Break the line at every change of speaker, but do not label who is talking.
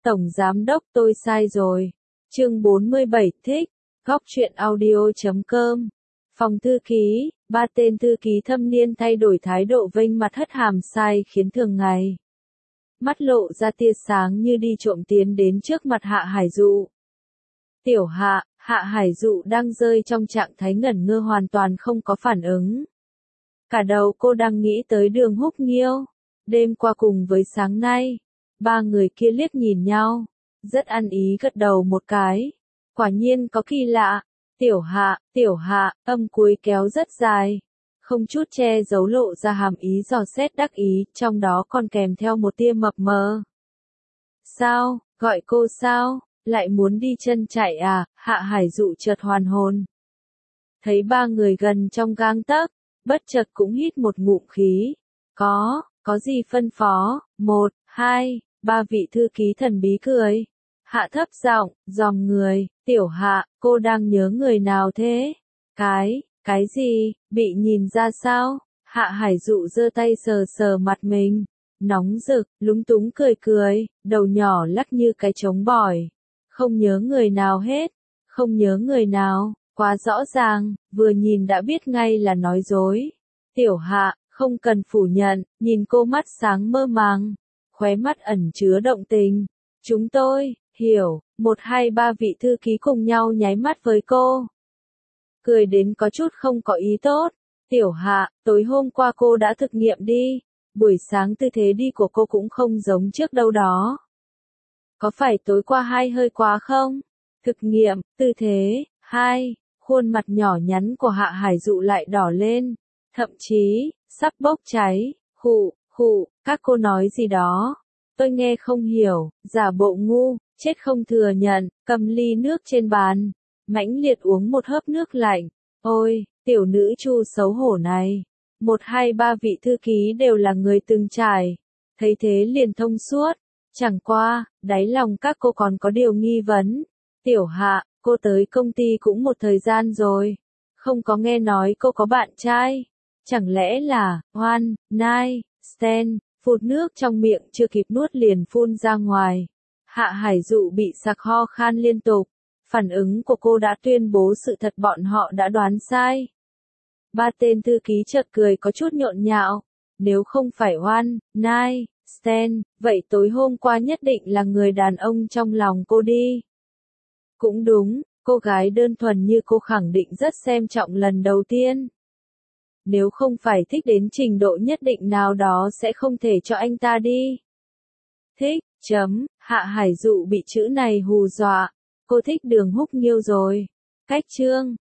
Tổng Giám Đốc tôi sai rồi. Chương 47 thích. Góc truyện audio.com. Phòng thư ký, ba tên thư ký thâm niên thay đổi thái độ vênh mặt hất hàm sai khiến thường ngày. Mắt lộ ra tia sáng như đi trộm tiến đến trước mặt Hạ Hải Dụ. Tiểu Hạ, Hạ Hải Dụ đang rơi trong trạng thái ngẩn ngơ hoàn toàn không có phản ứng. Cả đầu cô đang nghĩ tới Đường Húc Nghiêu. Đêm qua cùng với sáng nay, ba người kia liếc nhìn nhau, rất ăn ý gật đầu một cái. Quả nhiên có kỳ lạ. Tiểu Hạ, âm cuối kéo rất dài, không chút che giấu lộ ra hàm ý dò xét đắc ý, trong đó còn kèm theo một tia mập mờ. Sao, gọi cô sao, lại muốn đi chân chạy à? Hạ Hải Dụ chợt hoàn hồn. Thấy ba người gần trong gang tấc, bất chợt cũng hít một ngụm khí. Có gì phân phó? 1, 2, 3 vị thư ký thần bí cười. Hạ thấp giọng, dòm người, Tiểu Hạ, cô đang nhớ người nào thế? Cái gì, bị nhìn ra sao? Hạ Hải Dụ giơ tay sờ sờ mặt mình, nóng rực, lúng túng cười, đầu nhỏ lắc như cái trống bỏi. Không nhớ người nào hết, không nhớ người nào, quá rõ ràng, vừa nhìn đã biết ngay là nói dối. Tiểu Hạ, không cần phủ nhận, nhìn cô mắt sáng mơ màng, khóe mắt ẩn chứa động tình. Chúng tôi, hiểu, 1, 2, 3 vị thư ký cùng nhau nháy mắt với cô. Cười đến có chút không có ý tốt. Tiểu Hạ, tối hôm qua cô đã thực nghiệm đi. Buổi sáng tư thế đi của cô cũng không giống trước đâu đó. Có phải tối qua hơi quá không? Thực nghiệm, tư thế, khuôn mặt nhỏ nhắn của Hạ Hải Dụ lại đỏ lên. Thậm chí, sắp bốc cháy. Khụ, các cô nói gì đó? Tôi nghe không hiểu, giả bộ ngu, chết không thừa nhận, cầm ly nước trên bàn, mãnh liệt uống một hớp nước lạnh. Ôi, tiểu nữ Chu xấu hổ này. 1, 2, 3 vị thư ký đều là người từng trải. Thấy thế liền thông suốt. Chẳng qua, đáy lòng các cô còn có điều nghi vấn. Tiểu Hạ, cô tới công ty cũng một thời gian rồi. Không có nghe nói cô có bạn trai. Chẳng lẽ là, one night stand? Phụt nước trong miệng chưa kịp nuốt liền phun ra ngoài. Hạ Hải Dụ bị sặc ho khan liên tục. Phản ứng của cô đã tuyên bố sự thật bọn họ đã đoán sai. Ba tên thư ký chợt cười có chút nhộn nhạo. Nếu không phải one night stand, vậy tối hôm qua nhất định là người đàn ông trong lòng cô đi. Cũng đúng, cô gái đơn thuần như cô khẳng định rất xem trọng lần đầu tiên. Nếu không phải thích đến trình độ nhất định nào đó sẽ không thể cho anh ta đi. Thích, Hạ Hải Dụ bị chữ này hù dọa. Cô thích Đường Húc Nghiêu rồi. Cách chương